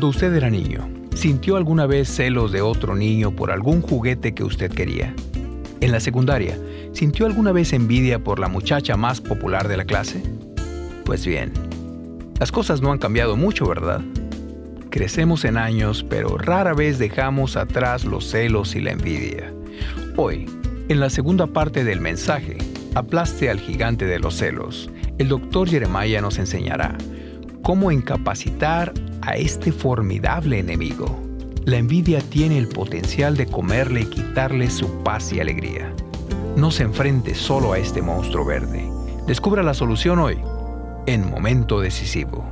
Cuando usted era niño, ¿sintió alguna vez celos de otro niño por algún juguete que usted quería? En la secundaria, ¿sintió alguna vez envidia por la muchacha más popular de la clase? Pues bien, las cosas no han cambiado mucho, ¿verdad? Crecemos en años, pero rara vez dejamos atrás los celos y la envidia. Hoy, en la segunda parte del mensaje, Aplaste al gigante de los celos, el Dr. Jeremiah nos enseñará cómo incapacitar a este formidable enemigo. La envidia tiene el potencial de comerle y quitarle su paz y alegría. No se enfrente solo a este monstruo verde. Descubra la solución hoy, en Momento Decisivo.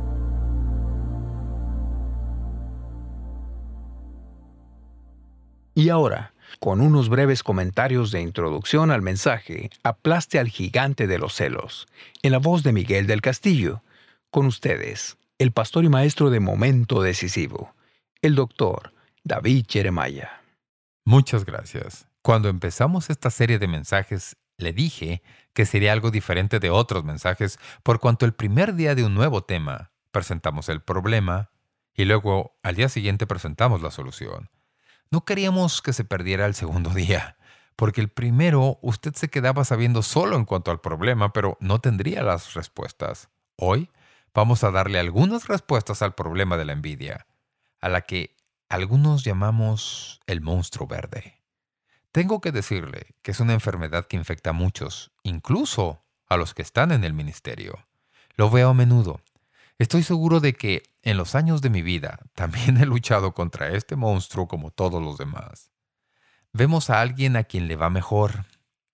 Y ahora, con unos breves comentarios de introducción al mensaje, Aplaste al gigante de los celos, en la voz de Miguel del Castillo, con ustedes, el pastor y maestro de Momento Decisivo, el Dr. David Jeremiah. Muchas gracias. Cuando empezamos esta serie de mensajes, le dije que sería algo diferente de otros mensajes por cuanto el primer día de un nuevo tema presentamos el problema y luego al día siguiente presentamos la solución. No queríamos que se perdiera el segundo día, porque el primero usted se quedaba sabiendo solo en cuanto al problema, pero no tendría las respuestas. Hoy vamos a darle algunas respuestas al problema de la envidia, a la que algunos llamamos el monstruo verde. Tengo que decirle que es una enfermedad que infecta a muchos, incluso a los que están en el ministerio. Lo veo a menudo. Estoy seguro de que en los años de mi vida también he luchado contra este monstruo como todos los demás. Vemos a alguien a quien le va mejor.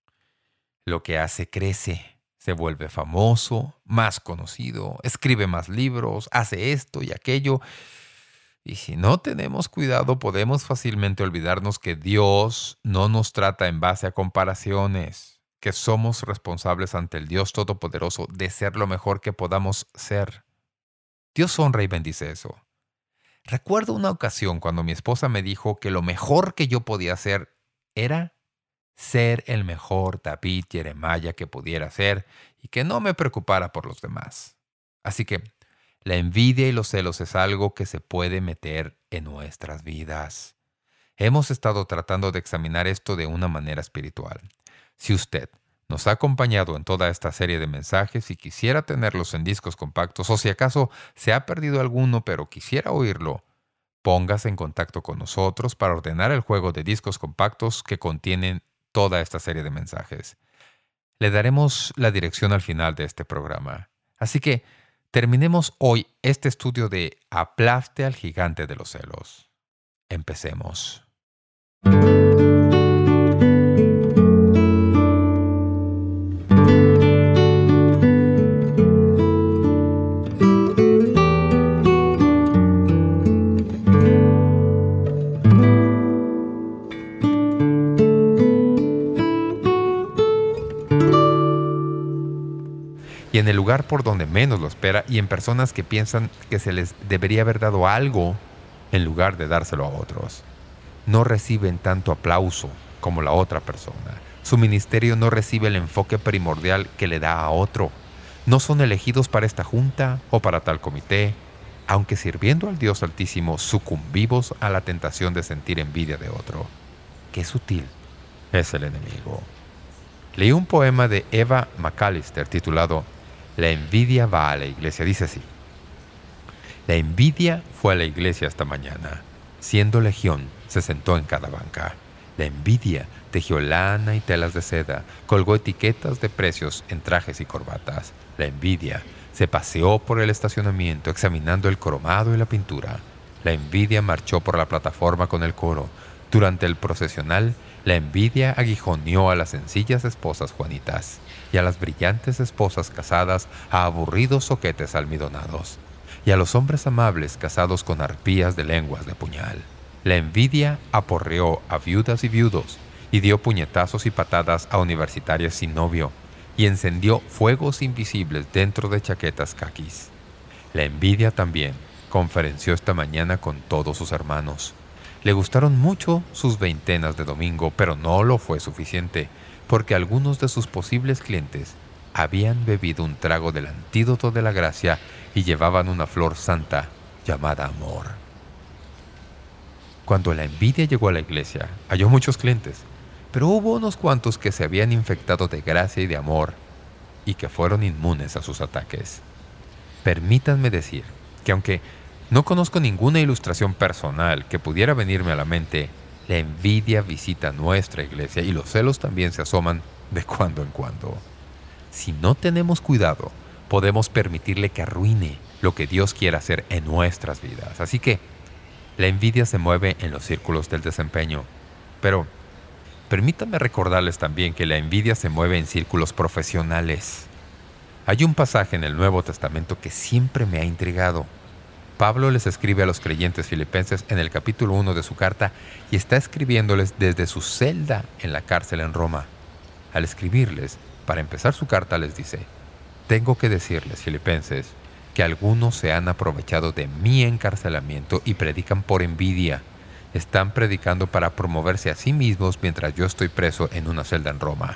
Lo que hace crece, se vuelve famoso, más conocido, escribe más libros, hace esto y aquello. Y si no tenemos cuidado, podemos fácilmente olvidarnos que Dios no nos trata en base a comparaciones, que somos responsables ante el Dios Todopoderoso de ser lo mejor que podamos ser. Dios honra y bendice eso. Recuerdo una ocasión cuando mi esposa me dijo que lo mejor que yo podía hacer era ser el mejor David Jeremiah que pudiera ser y que no me preocupara por los demás. Así que la envidia y los celos es algo que se puede meter en nuestras vidas. Hemos estado tratando de examinar esto de una manera espiritual. Si usted nos ha acompañado en toda esta serie de mensajes y quisiera tenerlos en discos compactos, o si acaso se ha perdido alguno pero quisiera oírlo, póngase en contacto con nosotros para ordenar el juego de discos compactos que contienen toda esta serie de mensajes. Le daremos la dirección al final de este programa. Así que terminemos hoy este estudio de Aplaste al gigante de los celos. Empecemos. Y en el lugar por donde menos lo espera y en personas que piensan que se les debería haber dado algo en lugar de dárselo a otros. No reciben tanto aplauso como la otra persona. Su ministerio no recibe el enfoque primordial que le da a otro. No son elegidos para esta junta o para tal comité, aunque sirviendo al Dios Altísimo sucumbimos a la tentación de sentir envidia de otro. Qué sutil es el enemigo. Leí un poema de Eva McAllister titulado La envidia va a la iglesia. Dice así: La envidia fue a la iglesia esta mañana. Siendo legión, se sentó en cada banca. La envidia tejió lana y telas de seda, colgó etiquetas de precios en trajes y corbatas. La envidia se paseó por el estacionamiento examinando el cromado y la pintura. La envidia marchó por la plataforma con el coro. Durante el procesional, la envidia aguijoneó a las sencillas esposas juanitas y a las brillantes esposas casadas a aburridos zoquetes almidonados, y a los hombres amables casados con arpías de lenguas de puñal. La envidia aporreó a viudas y viudos, y dio puñetazos y patadas a universitarias sin novio, y encendió fuegos invisibles dentro de chaquetas caquis. La envidia también conferenció esta mañana con todos sus hermanos. Le gustaron mucho sus veintenas de domingo, pero no lo fue suficiente, porque algunos de sus posibles clientes habían bebido un trago del antídoto de la gracia y llevaban una flor santa llamada amor. Cuando la envidia llegó a la iglesia, halló muchos clientes, pero hubo unos cuantos que se habían infectado de gracia y de amor y que fueron inmunes a sus ataques. Permítanme decir que aunque no conozco ninguna ilustración personal que pudiera venirme a la mente, la envidia visita nuestra iglesia y los celos también se asoman de cuando en cuando. Si no tenemos cuidado, podemos permitirle que arruine lo que Dios quiere hacer en nuestras vidas. Así que la envidia se mueve en los círculos del desempeño. Pero permítanme recordarles también que la envidia se mueve en círculos profesionales. Hay un pasaje en el Nuevo Testamento que siempre me ha intrigado. Pablo les escribe a los creyentes filipenses en el capítulo 1 de su carta y está escribiéndoles desde su celda en la cárcel en Roma. Al escribirles, para empezar su carta les dice: «Tengo que decirles, filipenses, que algunos se han aprovechado de mi encarcelamiento y predican por envidia. Están predicando para promoverse a sí mismos mientras yo estoy preso en una celda en Roma».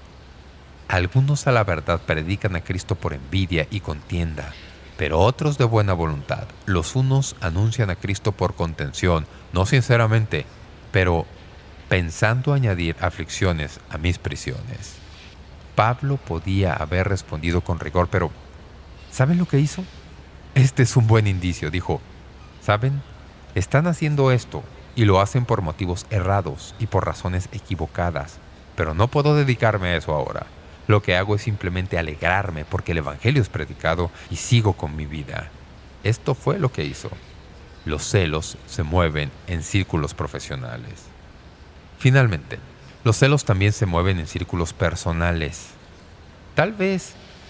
Algunos a la verdad predican a Cristo por envidia y contienda, pero otros de buena voluntad. Los unos anuncian a Cristo por contención, no sinceramente, pero pensando añadir aflicciones a mis prisiones. Pablo podía haber respondido con rigor, pero ¿saben lo que hizo? Este es un buen indicio. Dijo: «¿Saben? Están haciendo esto y lo hacen por motivos errados y por razones equivocadas, pero no puedo dedicarme a eso ahora. Lo que hago es simplemente alegrarme porque el Evangelio es predicado y sigo con mi vida». Esto fue lo que hizo. Los celos se mueven en círculos profesionales. Finalmente, los celos también se mueven en círculos personales. Tal vez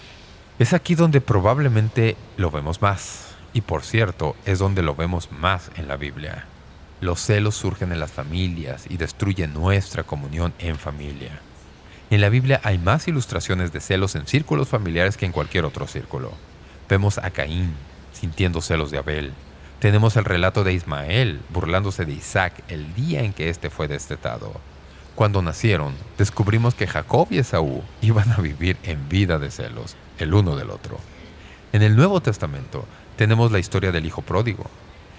es aquí donde probablemente lo vemos más. Y por cierto, es donde lo vemos más en la Biblia. Los celos surgen en las familias y destruyen nuestra comunión en familia. En la Biblia hay más ilustraciones de celos en círculos familiares que en cualquier otro círculo. Vemos a Caín sintiendo celos de Abel. Tenemos el relato de Ismael burlándose de Isaac el día en que éste fue destetado. Cuando nacieron, descubrimos que Jacob y Esaú iban a vivir en vida de celos, el uno del otro. En el Nuevo Testamento tenemos la historia del hijo pródigo.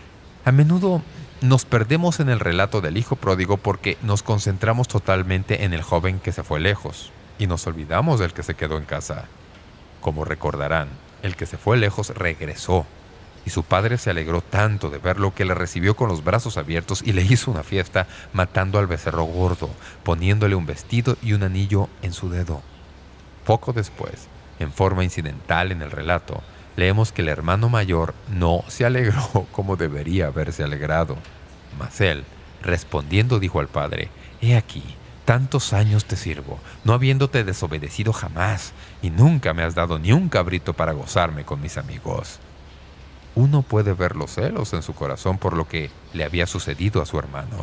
A menudo nos perdemos en el relato del hijo pródigo porque nos concentramos totalmente en el joven que se fue lejos y nos olvidamos del que se quedó en casa. Como recordarán, el que se fue lejos regresó y su padre se alegró tanto de verlo que le recibió con los brazos abiertos y le hizo una fiesta matando al becerro gordo, poniéndole un vestido y un anillo en su dedo. Poco después, en forma incidental en el relato, leemos que el hermano mayor no se alegró como debería haberse alegrado. Mas él, respondiendo, dijo al padre: «He aquí, tantos años te sirvo, no habiéndote desobedecido jamás, y nunca me has dado ni un cabrito para gozarme con mis amigos». Uno puede ver los celos en su corazón por lo que le había sucedido a su hermano.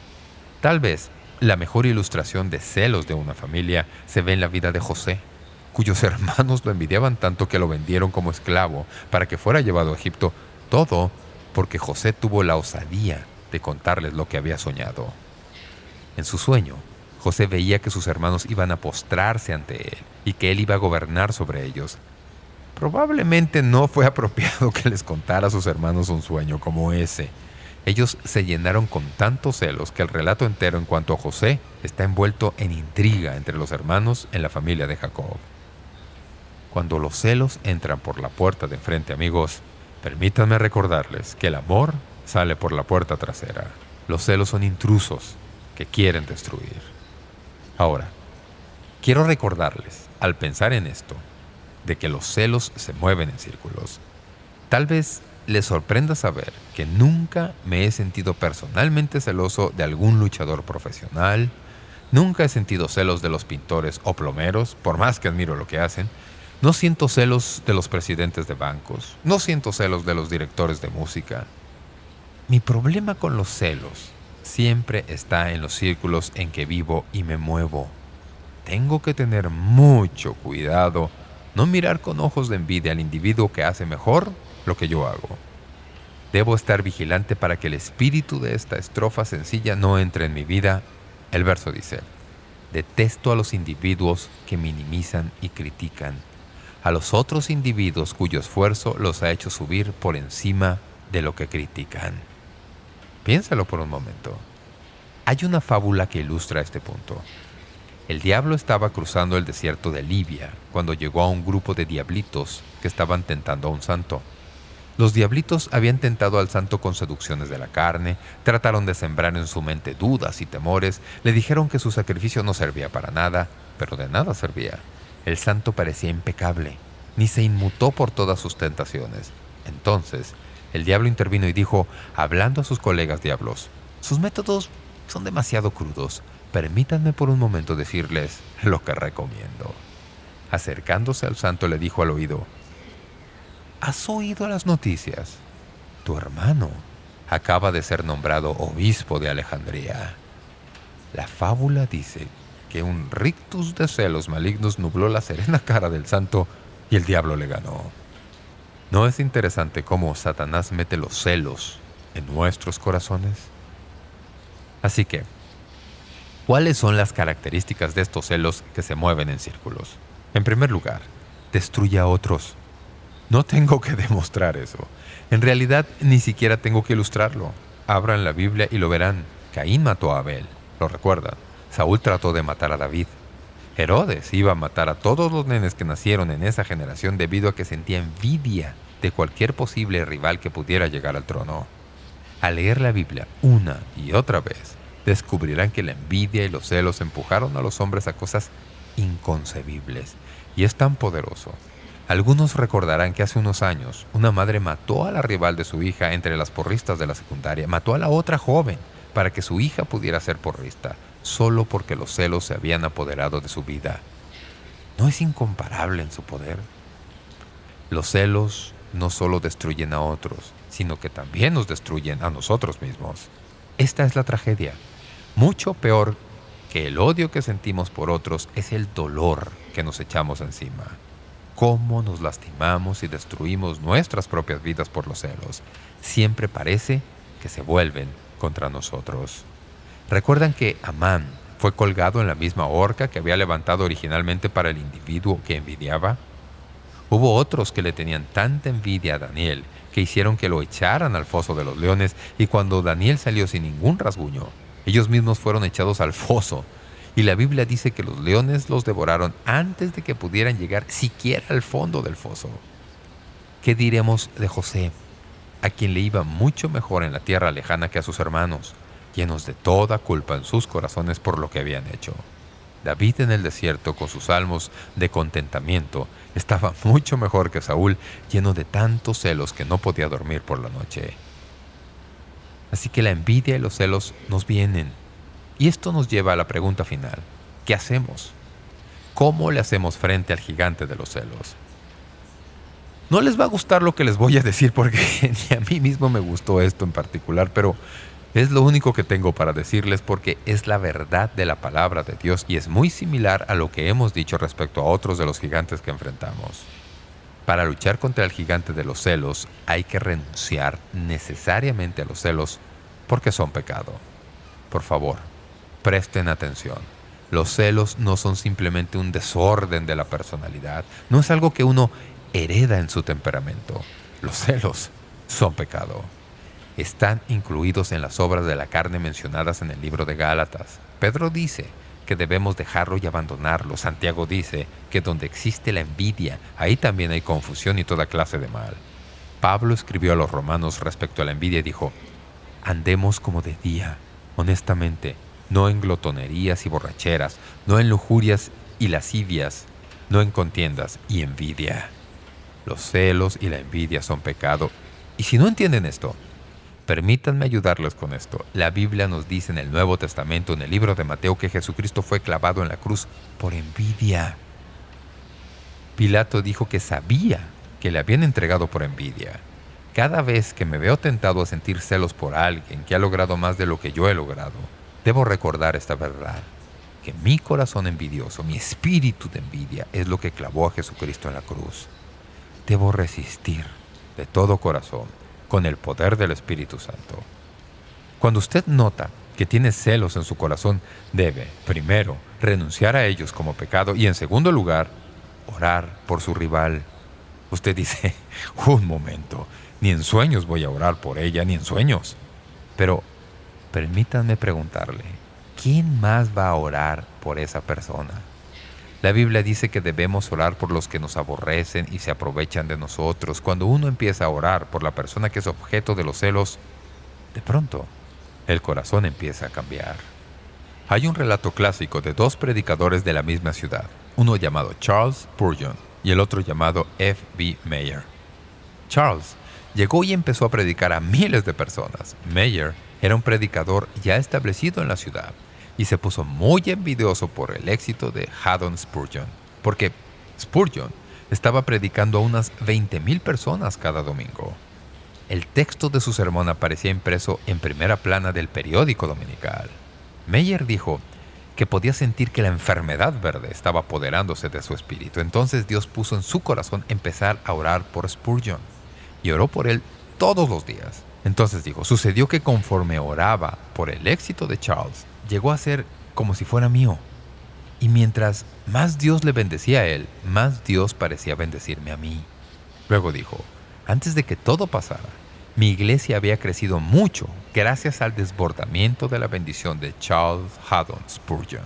Tal vez la mejor ilustración de celos de una familia se ve en la vida de José, cuyos hermanos lo envidiaban tanto que lo vendieron como esclavo para que fuera llevado a Egipto, todo porque José tuvo la osadía de contarles lo que había soñado. En su sueño, José veía que sus hermanos iban a postrarse ante él y que él iba a gobernar sobre ellos. Probablemente no fue apropiado que les contara a sus hermanos un sueño como ese. Ellos se llenaron con tantos celos que el relato entero en cuanto a José está envuelto en intriga entre los hermanos en la familia de Jacob. Cuando los celos entran por la puerta de enfrente, amigos, permítanme recordarles que el amor sale por la puerta trasera. Los celos son intrusos que quieren destruir. Ahora, quiero recordarles, al pensar en esto, de que los celos se mueven en círculos. Tal vez les sorprenda saber que nunca me he sentido personalmente celoso de algún luchador profesional, nunca he sentido celos de los pintores o plomeros, por más que admiro lo que hacen. No siento celos de los presidentes de bancos, no siento celos de los directores de música. Mi problema con los celos siempre está en los círculos en que vivo y me muevo. Tengo que tener mucho cuidado, no mirar con ojos de envidia al individuo que hace mejor lo que yo hago. Debo estar vigilante para que el espíritu de esta estrofa sencilla no entre en mi vida. El verso dice: «Detesto a los individuos que minimizan y critican, a los otros individuos cuyo esfuerzo los ha hecho subir por encima de lo que critican. Piénsalo por un momento. Hay una fábula que ilustra este punto. El diablo estaba cruzando el desierto de Libia cuando llegó a un grupo de diablitos que estaban tentando a un santo. Los diablitos habían tentado al santo con seducciones de la carne, trataron de sembrar en su mente dudas y temores, le dijeron que su sacrificio no servía para nada, pero de nada servía. El santo parecía impecable, ni se inmutó por todas sus tentaciones. Entonces, el diablo intervino y dijo, hablando a sus colegas diablos, «Sus métodos son demasiado crudos. Permítanme por un momento decirles lo que recomiendo». Acercándose al santo le dijo al oído, «¿Has oído las noticias? Tu hermano acaba de ser nombrado obispo de Alejandría». La fábula dice que un rictus de celos malignos nubló la serena cara del santo y el diablo le ganó. ¿No es interesante cómo Satanás mete los celos en nuestros corazones? Así que, ¿cuáles son las características de estos celos que se mueven en círculos? En primer lugar, destruye a otros. No tengo que demostrar eso. En realidad, ni siquiera tengo que ilustrarlo. Abran la Biblia y lo verán. Caín mató a Abel. ¿Lo recuerdan? Saúl trató de matar a David. Herodes iba a matar a todos los nenes que nacieron en esa generación debido a que sentía envidia de cualquier posible rival que pudiera llegar al trono. Al leer la Biblia una y otra vez, descubrirán que la envidia y los celos empujaron a los hombres a cosas inconcebibles. Y es tan poderoso. Algunos recordarán que hace unos años una madre mató a la rival de su hija entre las porristas de la secundaria. Mató a la otra joven para que su hija pudiera ser porrista, solo porque los celos se habían apoderado de su vida. ¿No es incomparable en su poder? Los celos no solo destruyen a otros, sino que también nos destruyen a nosotros mismos. Esta es la tragedia. Mucho peor que el odio que sentimos por otros es el dolor que nos echamos encima. Cómo nos lastimamos y destruimos nuestras propias vidas por los celos. Siempre parece que se vuelven contra nosotros. ¿Recuerdan que Amán fue colgado en la misma horca que había levantado originalmente para el individuo que envidiaba? Hubo otros que le tenían tanta envidia a Daniel que hicieron que lo echaran al foso de los leones, y cuando Daniel salió sin ningún rasguño, ellos mismos fueron echados al foso. Y la Biblia dice que los leones los devoraron antes de que pudieran llegar siquiera al fondo del foso. ¿Qué diremos de José, a quien le iba mucho mejor en la tierra lejana que a sus hermanos, llenos de toda culpa en sus corazones por lo que habían hecho? David en el desierto, con sus salmos de contentamiento, estaba mucho mejor que Saúl, lleno de tantos celos que no podía dormir por la noche. Así que la envidia y los celos nos vienen. Y esto nos lleva a la pregunta final. ¿Qué hacemos? ¿Cómo le hacemos frente al gigante de los celos? No les va a gustar lo que les voy a decir porque ni a mí mismo me gustó esto en particular, pero es lo único que tengo para decirles porque es la verdad de la palabra de Dios y es muy similar a lo que hemos dicho respecto a otros de los gigantes que enfrentamos. Para luchar contra el gigante de los celos hay que renunciar necesariamente a los celos porque son pecado. Por favor, presten atención. Los celos no son simplemente un desorden de la personalidad. No es algo que uno hereda en su temperamento. Los celos son pecado. Están incluidos en las obras de la carne mencionadas en el libro de Gálatas. Pedro dice que debemos dejarlo y abandonarlo. Santiago dice que donde existe la envidia, ahí también hay confusión y toda clase de mal. Pablo escribió a los romanos respecto a la envidia y dijo, «Andemos como de día, honestamente, no en glotonerías y borracheras, no en lujurias y lascivias, no en contiendas y envidia». Los celos y la envidia son pecado. Y si no entienden esto, permítanme ayudarles con esto. La Biblia nos dice en el Nuevo Testamento, en el libro de Mateo, que Jesucristo fue clavado en la cruz por envidia. Pilato dijo que sabía que le habían entregado por envidia. Cada vez que me veo tentado a sentir celos por alguien que ha logrado más de lo que yo he logrado, debo recordar esta verdad, que mi corazón envidioso, mi espíritu de envidia, es lo que clavó a Jesucristo en la cruz. Debo resistir de todo corazón con el poder del Espíritu Santo. Cuando usted nota que tiene celos en su corazón, debe, primero, renunciar a ellos como pecado y, en segundo lugar, orar por su rival. Usted dice, un momento, Ni en sueños voy a orar por ella, ni en sueños. Pero permítanme preguntarle, ¿quién más va a orar por esa persona? La Biblia dice que debemos orar por los que nos aborrecen y se aprovechan de nosotros. Cuando uno empieza a orar por la persona que es objeto de los celos, de pronto el corazón empieza a cambiar. Hay un relato clásico de dos predicadores de la misma ciudad, uno llamado Charles Spurgeon y el otro llamado F. B. Meyer. Charles llegó y empezó a predicar a miles de personas. Meyer era un predicador ya establecido en la ciudad y se puso muy envidioso por el éxito de Haddon Spurgeon, porque Spurgeon estaba predicando a unas 20,000 personas cada domingo. El texto de su sermón aparecía impreso en primera plana del periódico dominical. Meyer dijo que podía sentir que la enfermedad verde estaba apoderándose de su espíritu. Entonces Dios puso en su corazón empezar a orar por Spurgeon y oró por él todos los días. Entonces dijo, sucedió que conforme oraba por el éxito de Charles, llegó a ser como si fuera mío. Y mientras más Dios le bendecía a él, más Dios parecía bendecirme a mí. Luego dijo, antes de que todo pasara, mi iglesia había crecido mucho gracias al desbordamiento de la bendición de Charles Haddon Spurgeon.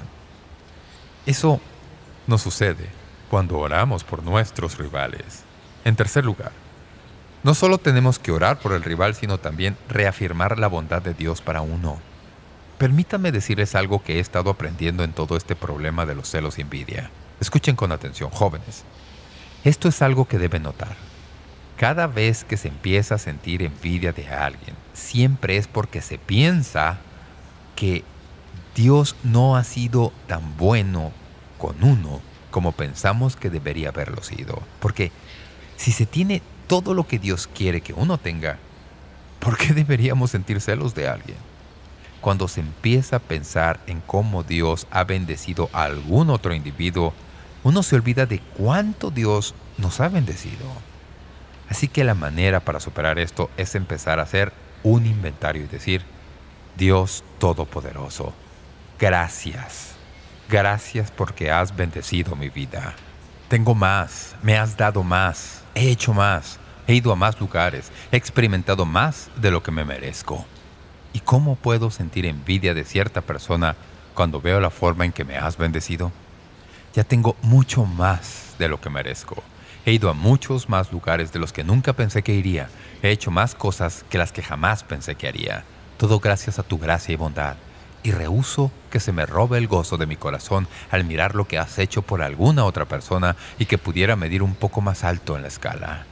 Eso nos sucede cuando oramos por nuestros rivales. En tercer lugar, no solo tenemos que orar por el rival, sino también reafirmar la bondad de Dios para uno. Permítanme decirles algo que he estado aprendiendo en todo este problema de los celos y envidia. Escuchen con atención, jóvenes. Esto es algo que deben notar. Cada vez que se empieza a sentir envidia de alguien, siempre es porque se piensa que Dios no ha sido tan bueno con uno como pensamos que debería haberlo sido. Porque si se tiene todo lo que Dios quiere que uno tenga, ¿por qué deberíamos sentir celos de alguien? Cuando se empieza a pensar en cómo Dios ha bendecido a algún otro individuo, uno se olvida de cuánto Dios nos ha bendecido. Así que la manera para superar esto es empezar a hacer un inventario y decir, Dios Todopoderoso, gracias. Gracias porque has bendecido mi vida. Tengo más, me has dado más, he hecho más, he ido a más lugares, he experimentado más de lo que me merezco. ¿Y cómo puedo sentir envidia de cierta persona cuando veo la forma en que me has bendecido? Ya tengo mucho más de lo que merezco. He ido a muchos más lugares de los que nunca pensé que iría. He hecho más cosas que las que jamás pensé que haría. Todo gracias a tu gracia y bondad. Y rehúso que se me robe el gozo de mi corazón al mirar lo que has hecho por alguna otra persona y que pudiera medir un poco más alto en la escala.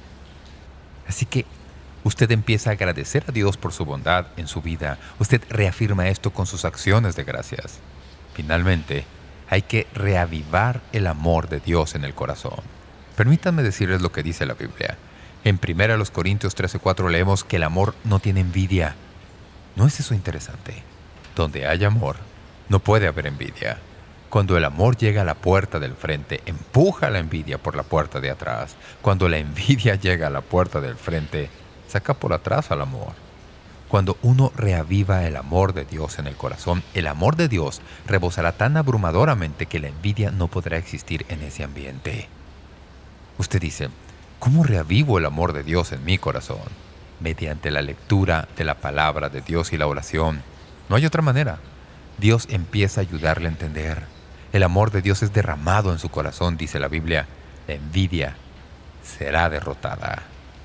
Así que usted empieza a agradecer a Dios por su bondad en su vida. Usted reafirma esto con sus acciones de gracias. Finalmente, hay que reavivar el amor de Dios en el corazón. Permítanme decirles lo que dice la Biblia. En 1 Corintios 13:4 leemos que el amor no tiene envidia. ¿No es eso interesante? Donde hay amor, no puede haber envidia. Cuando el amor llega a la puerta del frente, empuja la envidia por la puerta de atrás. Cuando la envidia llega a la puerta del frente, saca por atrás al amor. Cuando uno reaviva el amor de Dios en el corazón, el amor de Dios rebosará tan abrumadoramente que la envidia no podrá existir en ese ambiente. Usted dice, ¿cómo reavivo el amor de Dios en mi corazón? Mediante la lectura de la palabra de Dios y la oración. No hay otra manera. Dios empieza a ayudarle a entender. El amor de Dios es derramado en su corazón, dice la Biblia. La envidia será derrotada.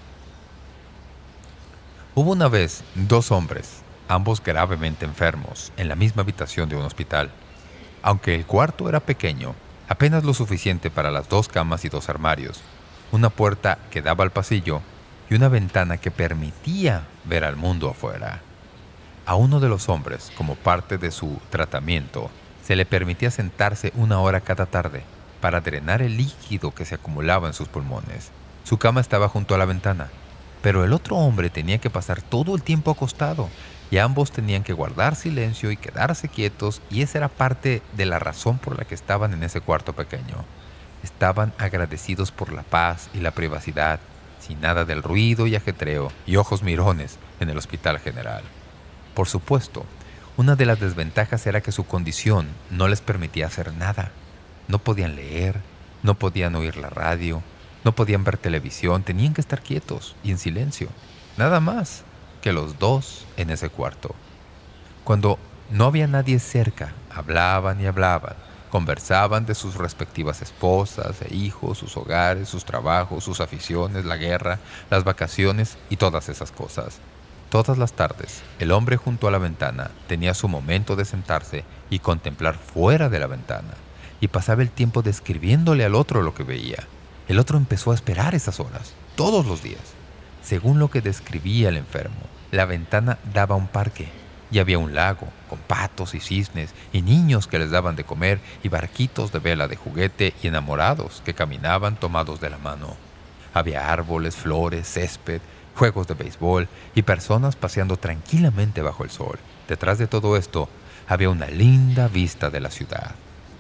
Hubo una vez 2 hombres, ambos gravemente enfermos, en la misma habitación de un hospital. Aunque el cuarto era pequeño, apenas lo suficiente para las 2 camas y 2 armarios, una puerta que daba al pasillo y una ventana que permitía ver al mundo afuera. A uno de los hombres, como parte de su tratamiento, se le permitía sentarse 1 hora cada tarde para drenar el líquido que se acumulaba en sus pulmones. Su cama estaba junto a la ventana, pero el otro hombre tenía que pasar todo el tiempo acostado y ambos tenían que guardar silencio y quedarse quietos, y esa era parte de la razón por la que estaban en ese cuarto pequeño. Estaban agradecidos por la paz y la privacidad, sin nada del ruido y ajetreo y ojos mirones en el hospital general. Por supuesto, una de las desventajas era que su condición no les permitía hacer nada. No podían leer, no podían oír la radio, no podían ver televisión, tenían que estar quietos y en silencio. nada más que los dos en ese cuarto. Cuando no había nadie cerca, hablaban y hablaban. Conversaban de sus respectivas esposas e hijos, sus hogares, sus trabajos, sus aficiones, la guerra, las vacaciones y todas esas cosas. Todas las tardes, el hombre junto a la ventana tenía su momento de sentarse y contemplar fuera de la ventana, y pasaba el tiempo describiéndole al otro lo que veía. El otro empezó a esperar esas horas, todos los días. Según lo que describía el enfermo, la ventana daba a un parque, y había un lago con patos y cisnes y niños que les daban de comer y barquitos de vela de juguete y enamorados que caminaban tomados de la mano. Había árboles, flores, césped, juegos de béisbol y personas paseando tranquilamente bajo el sol. Detrás de todo esto había una linda vista de la ciudad.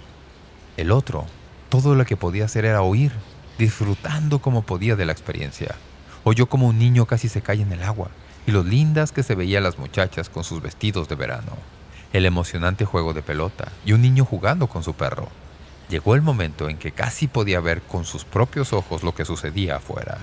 El otro, todo lo que podía hacer era oír, disfrutando como podía de la experiencia. Oyó como un niño casi se cae en el agua y lo lindas que se veían las muchachas con sus vestidos de verano, el emocionante juego de pelota y un niño jugando con su perro. Llegó el momento en que casi podía ver con sus propios ojos lo que sucedía afuera.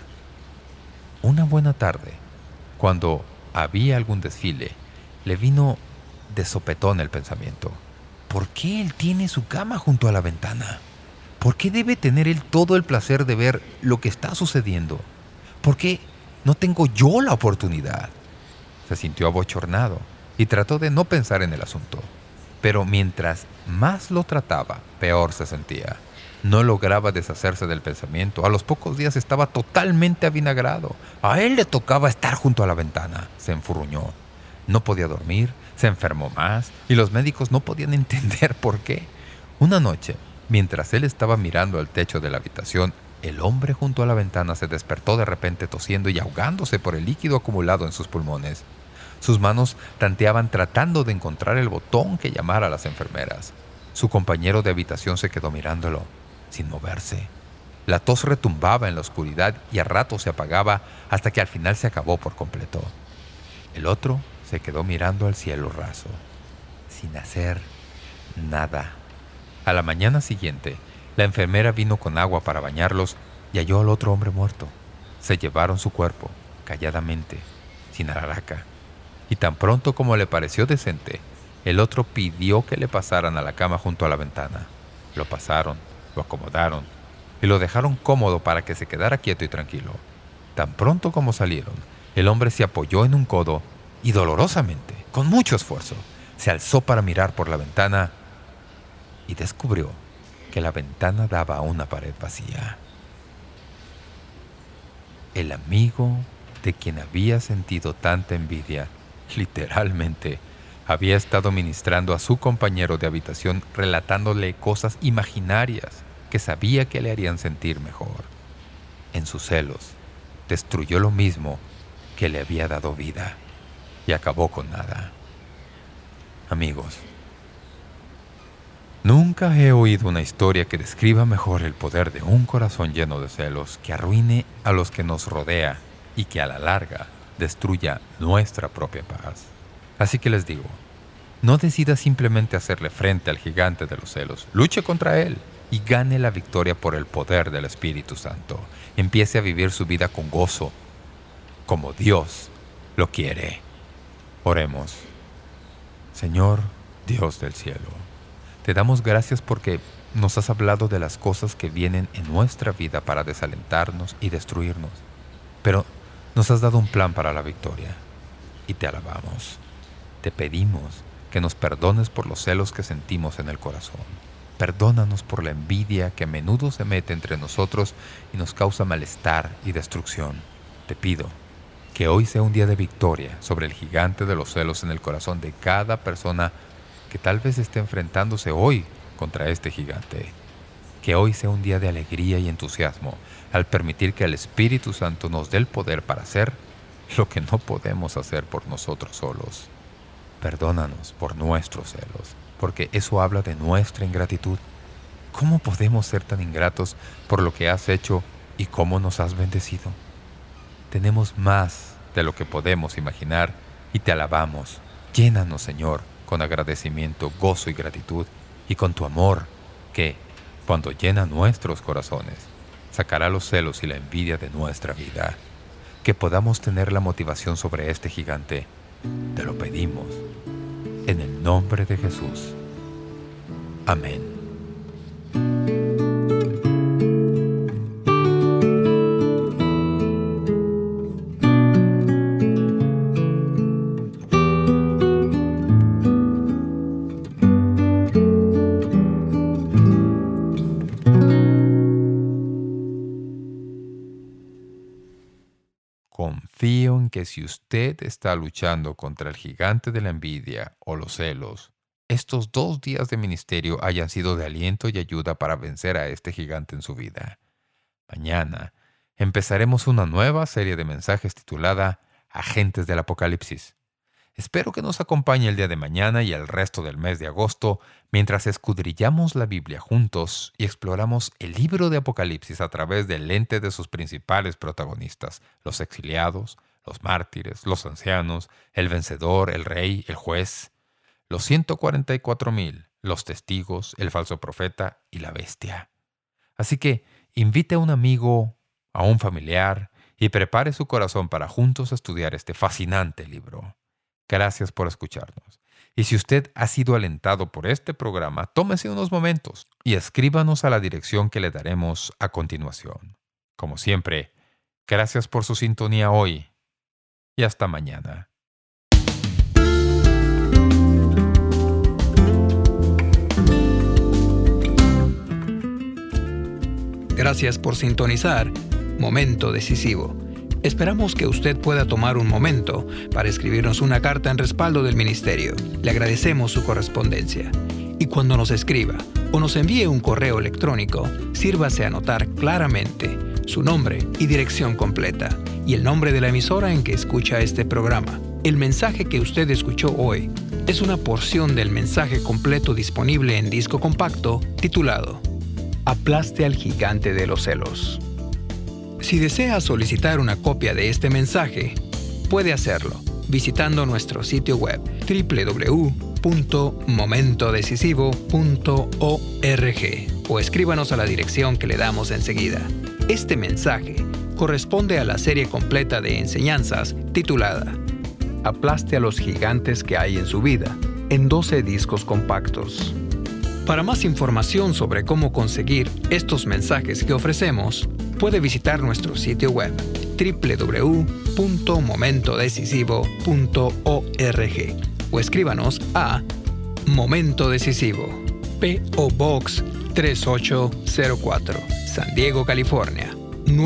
Una buena tarde, cuando había algún desfile, le vino de sopetón el pensamiento. ¿Por qué él tiene su cama junto a la ventana? ¿Por qué debe tener él todo el placer de ver lo que está sucediendo? ¿Por qué no tengo yo la oportunidad? Se sintió abochornado y trató de no pensar en el asunto. Pero mientras más lo trataba, peor se sentía. No lograba deshacerse del pensamiento. A los pocos días estaba totalmente avinagrado. A él le tocaba estar junto a la ventana. Se enfurruñó. No podía dormir, se enfermó más y los médicos no podían entender por qué. Una noche, mientras él estaba mirando al techo de la habitación, el hombre junto a la ventana se despertó de repente tosiendo y ahogándose por el líquido acumulado en sus pulmones. Sus manos tanteaban tratando de encontrar el botón que llamara a las enfermeras. Su compañero de habitación se quedó mirándolo, sin moverse. La tos retumbaba en la oscuridad y a ratos se apagaba hasta que al final se acabó por completo. El otro se quedó mirando al cielo raso, sin hacer nada. A la mañana siguiente, la enfermera vino con agua para bañarlos y halló al otro hombre muerto. Se llevaron su cuerpo, calladamente, sin alaraca. Y tan pronto como le pareció decente, el otro pidió que le pasaran a la cama junto a la ventana. Lo pasaron, lo acomodaron y lo dejaron cómodo para que se quedara quieto y tranquilo. Tan pronto como salieron, el hombre se apoyó en un codo y dolorosamente, con mucho esfuerzo, se alzó para mirar por la ventana y descubrió que la ventana daba a una pared vacía. El amigo de quien había sentido tanta envidia, literalmente, había estado ministrando a su compañero de habitación relatándole cosas imaginarias que sabía que le harían sentir mejor. En sus celos, destruyó lo mismo que le había dado vida y acabó con nada. Amigos, nunca he oído una historia que describa mejor el poder de un corazón lleno de celos que arruine a los que nos rodea y que a la larga destruya nuestra propia paz. Así que les digo, no decida simplemente hacerle frente al gigante de los celos. Luche contra él y gane la victoria por el poder del Espíritu Santo. Empiece a vivir su vida con gozo, como Dios lo quiere. Oremos. Señor Dios del cielo, te damos gracias porque nos has hablado de las cosas que vienen en nuestra vida para desalentarnos y destruirnos. Pero nos has dado un plan para la victoria y te alabamos. Te pedimos que nos perdones por los celos que sentimos en el corazón. Perdónanos por la envidia que a menudo se mete entre nosotros y nos causa malestar y destrucción. Te pido que hoy sea un día de victoria sobre el gigante de los celos en el corazón de cada persona que tal vez esté enfrentándose hoy contra este gigante. Que hoy sea un día de alegría y entusiasmo al permitir que el Espíritu Santo nos dé el poder para hacer lo que no podemos hacer por nosotros solos. Perdónanos por nuestros celos, porque eso habla de nuestra ingratitud. ¿Cómo podemos ser tan ingratos por lo que has hecho y cómo nos has bendecido? Tenemos más de lo que podemos imaginar y te alabamos. Llénanos, Señor, con agradecimiento, gozo y gratitud, y con tu amor, que, cuando llena nuestros corazones, sacará los celos y la envidia de nuestra vida. que podamos tener la motivación sobre este gigante. Te lo pedimos en el nombre de Jesús. Amén. Confío en que si usted está luchando contra el gigante de la envidia o los celos, estos 2 días de ministerio hayan sido de aliento y ayuda para vencer a este gigante en su vida. Mañana empezaremos una nueva serie de mensajes titulada Agentes del Apocalipsis. Espero que nos acompañe el día de mañana y el resto del mes de agosto mientras escudriñamos la Biblia juntos y exploramos el libro de Apocalipsis a través del lente de sus principales protagonistas, los exiliados, los mártires, los ancianos, el vencedor, el rey, el juez, los 144,000, los testigos, el falso profeta y la bestia. Así que invite a un amigo, a un familiar y prepare su corazón para juntos estudiar este fascinante libro. Gracias por escucharnos. Y si usted ha sido alentado por este programa, tómese unos momentos y escríbanos a la dirección que le daremos a continuación. Como siempre, gracias por su sintonía hoy y hasta mañana. Gracias por sintonizar Momento Decisivo. Esperamos que usted pueda tomar un momento para escribirnos una carta en respaldo del ministerio. Le agradecemos su correspondencia. Y cuando nos escriba o nos envíe un correo electrónico, sírvase a anotar claramente su nombre y dirección completa y el nombre de la emisora en que escucha este programa. El mensaje que usted escuchó hoy es una porción del mensaje completo disponible en disco compacto titulado Aplaste al gigante de los celos. Si desea solicitar una copia de este mensaje, puede hacerlo visitando nuestro sitio web www.momentodecisivo.org o escríbanos a la dirección que le damos enseguida. Este mensaje corresponde a la serie completa de enseñanzas titulada Aplaste a los gigantes que hay en su vida, en 12 discos compactos. Para más información sobre cómo conseguir estos mensajes que ofrecemos, puede visitar nuestro sitio web www.momentodecisivo.org o escríbanos a Momento Decisivo, P.O. Box 3804, San Diego, California,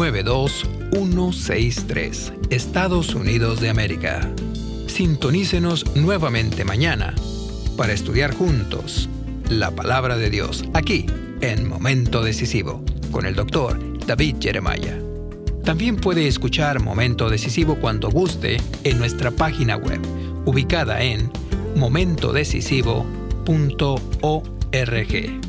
92163, Estados Unidos de América. Sintonícenos nuevamente mañana para estudiar juntos la Palabra de Dios aquí en Momento Decisivo con el Dr. David Jeremiah. También puede escuchar Momento Decisivo cuando guste en nuestra página web, ubicada en momentodecisivo.org.